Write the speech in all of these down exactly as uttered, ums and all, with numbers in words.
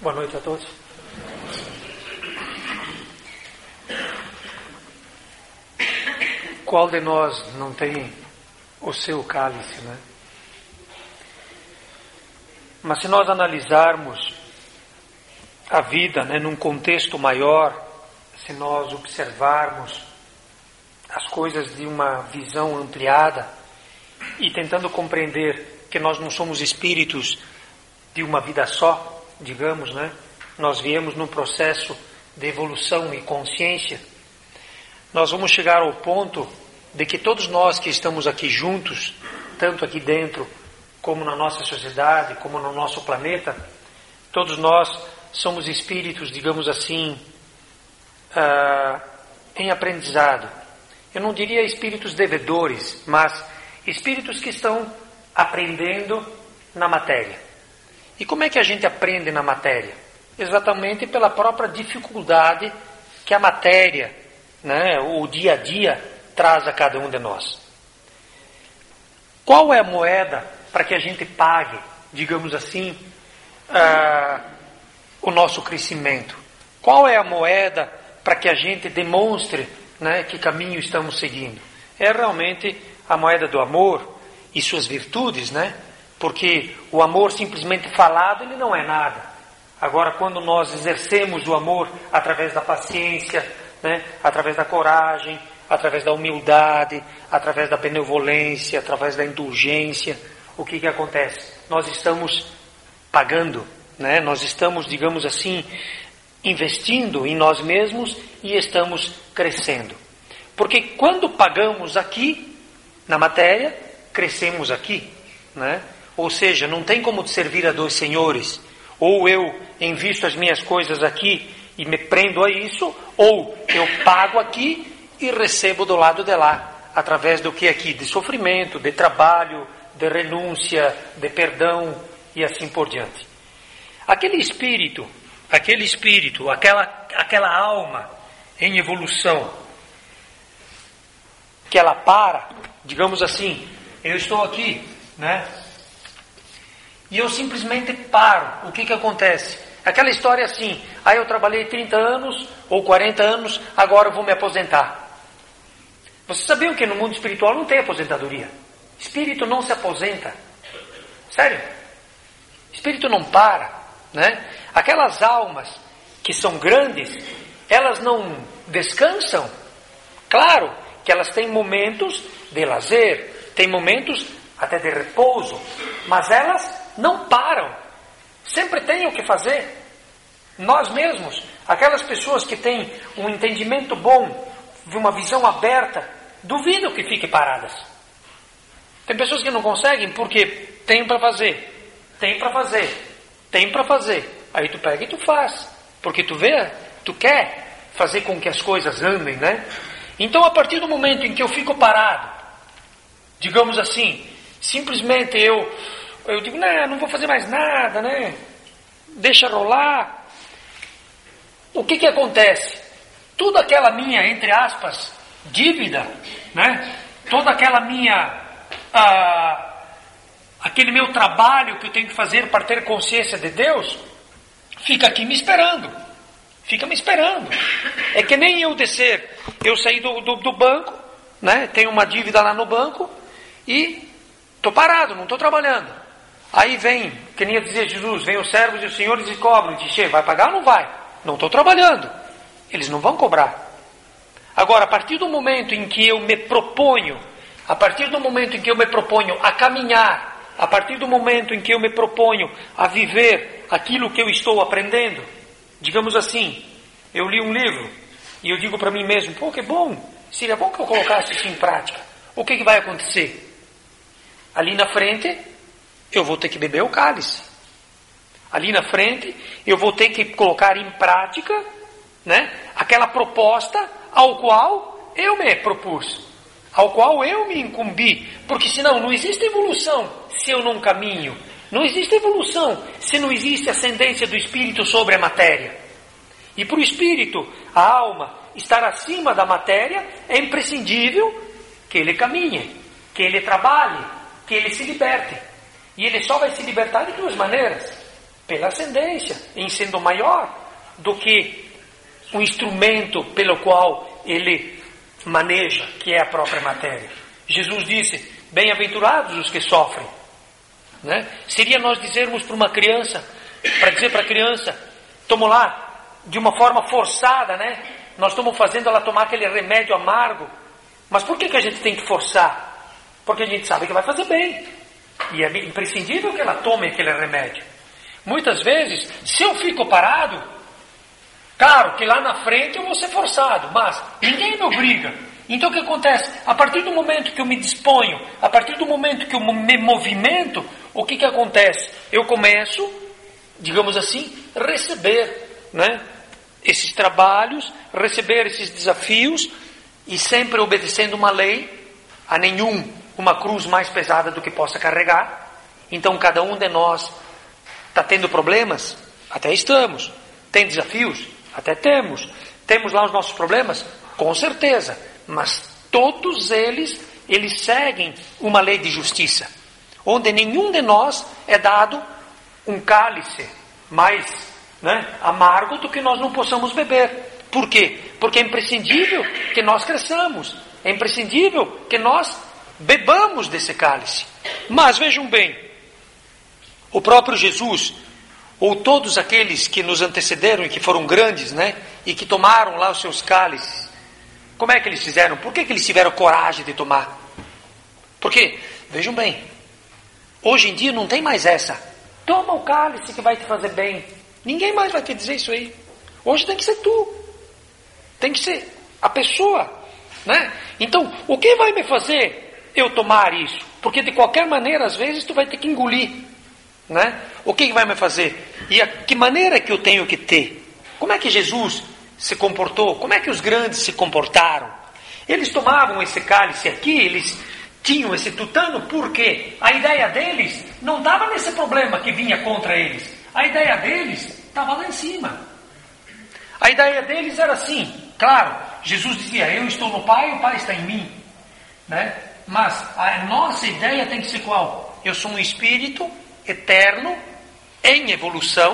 Boa noite a todos. Qual de nós não tem o seu cálice, né? Mas se nós analisarmos a vida, né, num contexto maior, se nós observarmos as coisas de uma visão ampliada e tentando compreender que nós não somos espíritos de uma vida só, digamos, né? Nós viemos num processo de evolução e consciência. Nós vamos chegar ao ponto de que todos nós que estamos aqui juntos, tanto aqui dentro como na nossa sociedade, como no nosso planeta, todos nós somos espíritos, digamos assim, uh, em aprendizado. Eu não diria espíritos devedores, mas espíritos que estão aprendendo na matéria. E como é que a gente aprende na matéria? Exatamente pela própria dificuldade que a matéria, né, o dia a dia, traz a cada um de nós. Qual é a moeda para que a gente pague, digamos assim, uh, o nosso crescimento? Qual é a moeda para que a gente demonstre, né, que caminho estamos seguindo? É realmente a moeda do amor e suas virtudes, né? Porque o amor simplesmente falado, ele não é nada. Agora, quando nós exercemos o amor através da paciência, né, através da coragem, através da humildade, através da benevolência, através da indulgência, o que que acontece? Nós estamos pagando, né? Nós estamos, digamos assim, investindo em nós mesmos e estamos crescendo. Porque quando pagamos aqui, na matéria, crescemos aqui, né? Ou seja, não tem como servir a dois senhores. Ou eu invisto as minhas coisas aqui e me prendo a isso, ou eu pago aqui e recebo do lado de lá, através do que aqui? De sofrimento, de trabalho, de renúncia, de perdão e assim por diante. Aquele espírito, aquele espírito, aquela, aquela alma em evolução, que ela para, digamos assim, eu estou aqui, né? E eu simplesmente paro. O que que acontece? Aquela história assim, aí eu trabalhei trinta anos ou quarenta anos, agora eu vou me aposentar. Você sabia que no mundo espiritual não tem aposentadoria? Espírito não se aposenta. Sério? Espírito não para, né? Aquelas almas que são grandes, elas não descansam. Claro que elas têm momentos de lazer, têm momentos até de repouso, mas elas não param. Sempre tem o que fazer. Nós mesmos, aquelas pessoas que têm um entendimento bom, uma visão aberta, duvido que fiquem paradas. Tem pessoas que não conseguem porque tem para fazer, tem para fazer, tem para fazer. Aí tu pega e tu faz, porque tu vê, tu quer fazer com que as coisas andem, né? Então, a partir do momento em que eu fico parado, digamos assim, simplesmente eu, eu digo, não, não vou fazer mais nada, né? Deixa rolar. O que que acontece? Toda aquela minha, entre aspas, dívida, né? Toda aquela minha, ah, aquele meu trabalho que eu tenho que fazer para ter consciência de Deus, fica aqui me esperando. Fica me esperando. É que nem eu descer, eu saí do, do, do banco, né? Tenho uma dívida lá no banco e estou parado, não estou trabalhando. Aí vem, que nem dizia Jesus, vem os servos e os senhores e cobram. Diz, vai pagar ou não vai? Não estou trabalhando. Eles não vão cobrar. Agora, a partir do momento em que eu me proponho, a partir do momento em que eu me proponho a caminhar, a partir do momento em que eu me proponho a viver aquilo que eu estou aprendendo, digamos assim, eu li um livro e eu digo para mim mesmo, pô, que bom, seria bom que eu colocasse isso em prática. O que que vai acontecer? Ali na frente, eu vou ter que beber o cálice. Ali na frente, eu vou ter que colocar em prática, né, aquela proposta ao qual eu me propus, ao qual eu me incumbi, porque senão não existe evolução se eu não caminho, não existe evolução se não existe ascendência do espírito sobre a matéria. E para o espírito, a alma, estar acima da matéria, é imprescindível que ele caminhe, que ele trabalhe, que ele se liberte. E ele só vai se libertar de duas maneiras: pela ascendência, em sendo maior do que o instrumento pelo qual ele maneja, que é a própria matéria. Jesus disse, bem-aventurados os que sofrem. Né? Seria nós dizermos para uma criança, para dizer para a criança, toma lá, de uma forma forçada, né? Nós estamos fazendo ela tomar aquele remédio amargo, mas por que, que a gente tem que forçar? Porque a gente sabe que vai fazer bem, e é imprescindível que ela tome aquele remédio. Muitas vezes, se eu fico parado, claro que lá na frente eu vou ser forçado, mas ninguém me obriga. Então o que acontece? A partir do momento que eu me disponho, a partir do momento que eu me movimento, o que, que acontece? Eu começo, digamos assim, a receber, né, esses trabalhos, receber esses desafios, e sempre obedecendo uma lei, a nenhum uma cruz mais pesada do que possa carregar. Então cada um de nós está tendo problemas? Até estamos. Tem desafios? Até temos. Temos lá os nossos problemas? Com certeza. Mas todos eles, eles seguem uma lei de justiça, onde nenhum de nós é dado um cálice mais, né, amargo do que nós não possamos beber. Por quê? Porque é imprescindível que nós cresçamos. É imprescindível que nós bebamos desse cálice. Mas vejam bem, o próprio Jesus, ou todos aqueles que nos antecederam e que foram grandes, né, e que tomaram lá os seus cálices, como é que eles fizeram? Por que, que eles tiveram coragem de tomar? Porque, vejam bem, hoje em dia não tem mais essa, toma o cálice que vai te fazer bem. Ninguém mais vai te dizer isso aí. Hoje tem que ser tu, tem que ser a pessoa, né? Então, o que vai me fazer eu tomar isso? Porque de qualquer maneira, às vezes, tu vai ter que engolir, né? O que vai me fazer? E a que maneira que eu tenho que ter? Como é que Jesus se comportou? Como é que os grandes se comportaram? Eles tomavam esse cálice aqui, eles tinham esse tutano, porque a ideia deles não estava nesse problema que vinha contra eles. A ideia deles estava lá em cima. A ideia deles era assim, claro, Jesus dizia, eu estou no Pai, o Pai está em mim, né? Mas a nossa ideia tem que ser qual? Eu sou um espírito eterno, em evolução,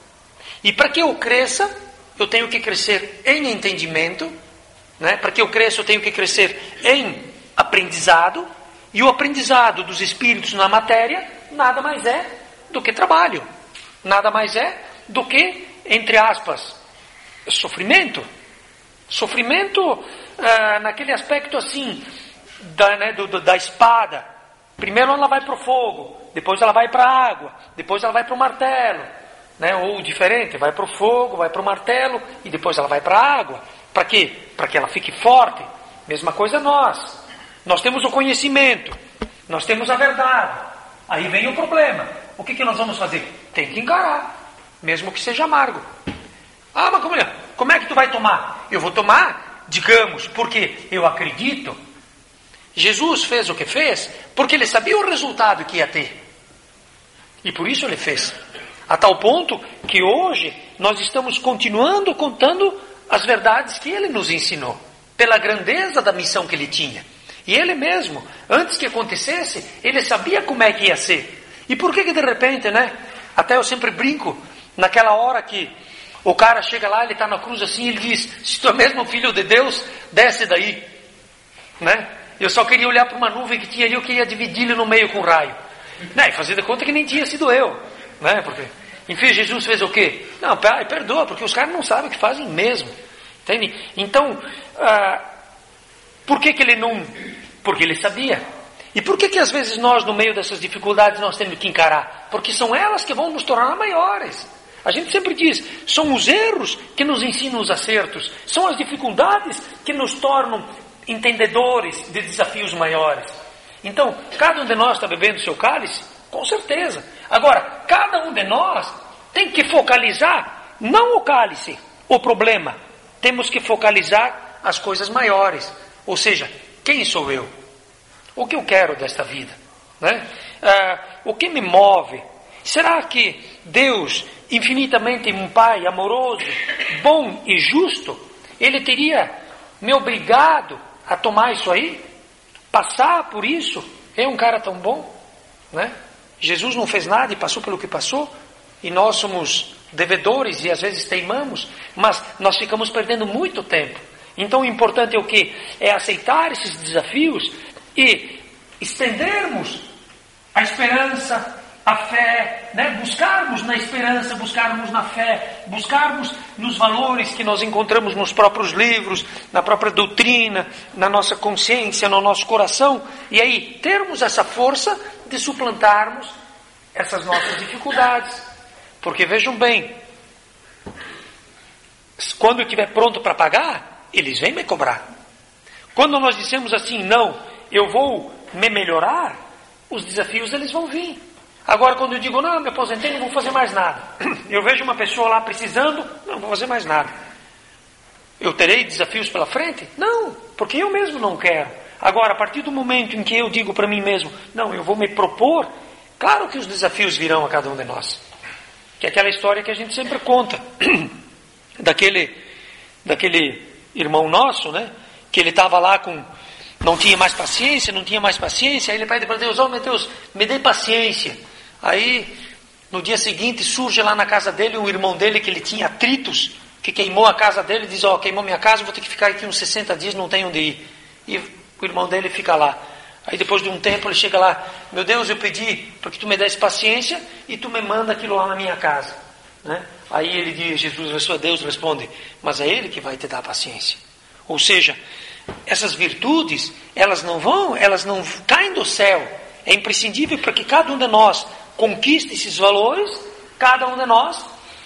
e para que eu cresça, eu tenho que crescer em entendimento, né? Para que eu cresça, eu tenho que crescer em aprendizado, e o aprendizado dos espíritos na matéria nada mais é do que trabalho, nada mais é do que, entre aspas, sofrimento. Sofrimento ah, naquele aspecto assim, da, né, do, do, da espada. Primeiro ela vai para o fogo, depois ela vai para a água, depois ela vai para o martelo, né? Ou diferente, vai para o fogo, vai para o martelo e depois ela vai para a água. Para quê? Para que ela fique forte. Mesma coisa nós. Nós temos o conhecimento, nós temos a verdade. Aí vem o problema. O que, que nós vamos fazer? Tem que encarar, mesmo que seja amargo. Ah, mas como é? Como é que tu vai tomar? Eu vou tomar, digamos, porque eu acredito. Jesus fez o que fez porque ele sabia o resultado que ia ter. E por isso ele fez. A tal ponto que hoje nós estamos continuando contando as verdades que ele nos ensinou, pela grandeza da missão que ele tinha. E ele mesmo, antes que acontecesse, ele sabia como é que ia ser. E por que que de repente, né? Até eu sempre brinco, naquela hora que o cara chega lá, ele está na cruz assim, ele diz, se tu é mesmo filho de Deus, desce daí. Né? Eu só queria olhar para uma nuvem que tinha ali, eu queria dividir-lhe no meio com um raio. Né? E fazer de conta que nem tinha sido eu. Né? Porque, enfim, Jesus fez o quê? Não, pai, perdoa, porque os caras não sabem o que fazem mesmo. Entende? Então, ah, por que que ele não... Porque ele sabia. E por que que às vezes nós, no meio dessas dificuldades, nós temos que encarar? Porque são elas que vão nos tornar maiores. A gente sempre diz, são os erros que nos ensinam os acertos, são as dificuldades que nos tornam entendedores de desafios maiores. Então, cada um de nós está bebendo seu cálice? Com certeza. Agora, cada um de nós tem que focalizar, não o cálice, o problema. Temos que focalizar as coisas maiores. Ou seja, quem sou eu? O que eu quero desta vida? Né? Ah, o que me move? Será que Deus, infinitamente um Pai amoroso, bom e justo, Ele teria me obrigado a tomar isso aí? Passar por isso? É um cara tão bom? Né? Jesus não fez nada e passou pelo que passou? e nós somos devedores e às vezes teimamos, mas nós ficamos perdendo muito tempo. Então o importante é o quê? É aceitar esses desafios e estendermos a esperança, a fé, né? Buscarmos na esperança, buscarmos na fé, buscarmos nos valores que nós encontramos nos próprios livros, na própria doutrina, na nossa consciência, no nosso coração, e aí termos essa força de suplantarmos essas nossas dificuldades. Porque vejam bem, quando eu estiver pronto para pagar, eles vêm me cobrar. Quando nós dissemos assim, não, eu vou me melhorar, os desafios eles vão vir. Agora quando eu digo, não, me aposentei, não vou fazer mais nada. Eu vejo uma pessoa lá precisando, não vou fazer mais nada. Eu terei desafios pela frente? Não, porque eu mesmo não quero. Agora, a partir do momento em que eu digo para mim mesmo, não, eu vou me propor, claro que os desafios virão a cada um de nós. Que é aquela história que a gente sempre conta, daquele, daquele irmão nosso, né? Que ele estava lá com, não tinha mais paciência, não tinha mais paciência, aí ele pede para Deus, oh meu Deus, me dê paciência. Aí, no dia seguinte, surge lá na casa dele um irmão dele que ele tinha atritos, que queimou a casa dele, diz, ó, oh, queimou minha casa, vou ter que ficar aqui uns sessenta dias, não tenho onde ir. E o irmão dele fica lá. Aí depois de um tempo ele chega lá, meu Deus, eu pedi para que tu me desse paciência e tu me manda aquilo lá na minha casa. Né? Aí ele diz, Jesus, Deus responde, mas é Ele que vai te dar paciência. Ou seja, essas virtudes, elas não vão, elas não caem do céu. É imprescindível para que cada um de nós conquiste esses valores, cada um de nós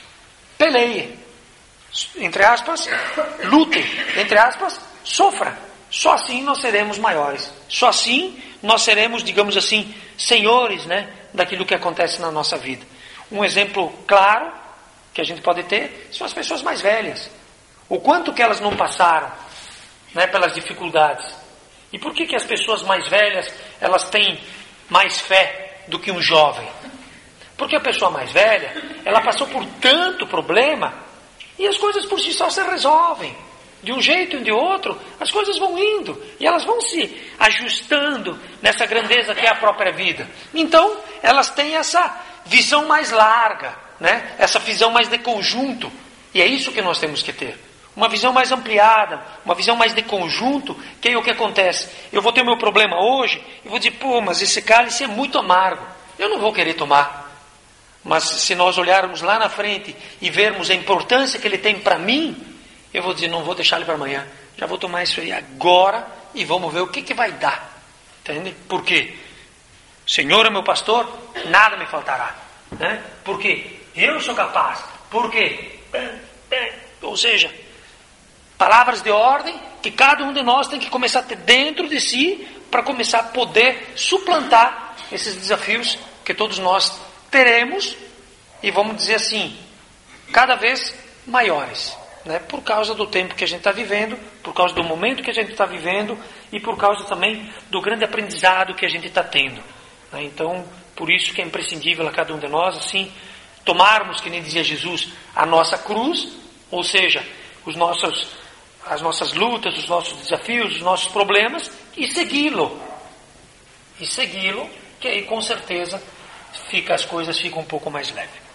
peleie, entre aspas, lute, entre aspas, sofra. Só assim nós seremos maiores. Só assim nós seremos, digamos assim, senhores, né, daquilo que acontece na nossa vida. Um exemplo claro que a gente pode ter são as pessoas mais velhas. O quanto que elas não passaram, né, pelas dificuldades. E por que que as pessoas mais velhas elas têm mais fé do que um jovem? Porque a pessoa mais velha, ela passou por tanto problema e as coisas por si só se resolvem. De um jeito ou de outro, as coisas vão indo e elas vão se ajustando nessa grandeza que é a própria vida. Então, elas têm essa visão mais larga, né? Essa visão mais de conjunto. E é isso que nós temos que ter. Uma visão mais ampliada, uma visão mais de conjunto, que aí o que acontece? Eu vou ter o meu problema hoje e vou dizer, pô, mas esse cálice é muito amargo, eu não vou querer tomar. Mas se nós olharmos lá na frente e vermos a importância que ele tem para mim, eu vou dizer, não vou deixar ele para amanhã, já vou tomar isso aí agora e vamos ver o que, que vai dar. Entende? Por quê? O Senhor é meu pastor, nada me faltará. Né? Porque eu sou capaz. Por quê? Ou seja, palavras de ordem que cada um de nós tem que começar a ter dentro de si para começar a poder suplantar esses desafios que todos nós teremos e vamos dizer assim, cada vez maiores. Né, por causa do tempo que a gente está vivendo, por causa do momento que a gente está vivendo e por causa também do grande aprendizado que a gente está tendo. Né, então, por isso que é imprescindível a cada um de nós, assim, tomarmos, que nem dizia Jesus, a nossa cruz, ou seja, os nossos, as nossas lutas, os nossos desafios, os nossos problemas, e segui-lo. E segui-lo, que aí com certeza fica, as coisas ficam um pouco mais leves.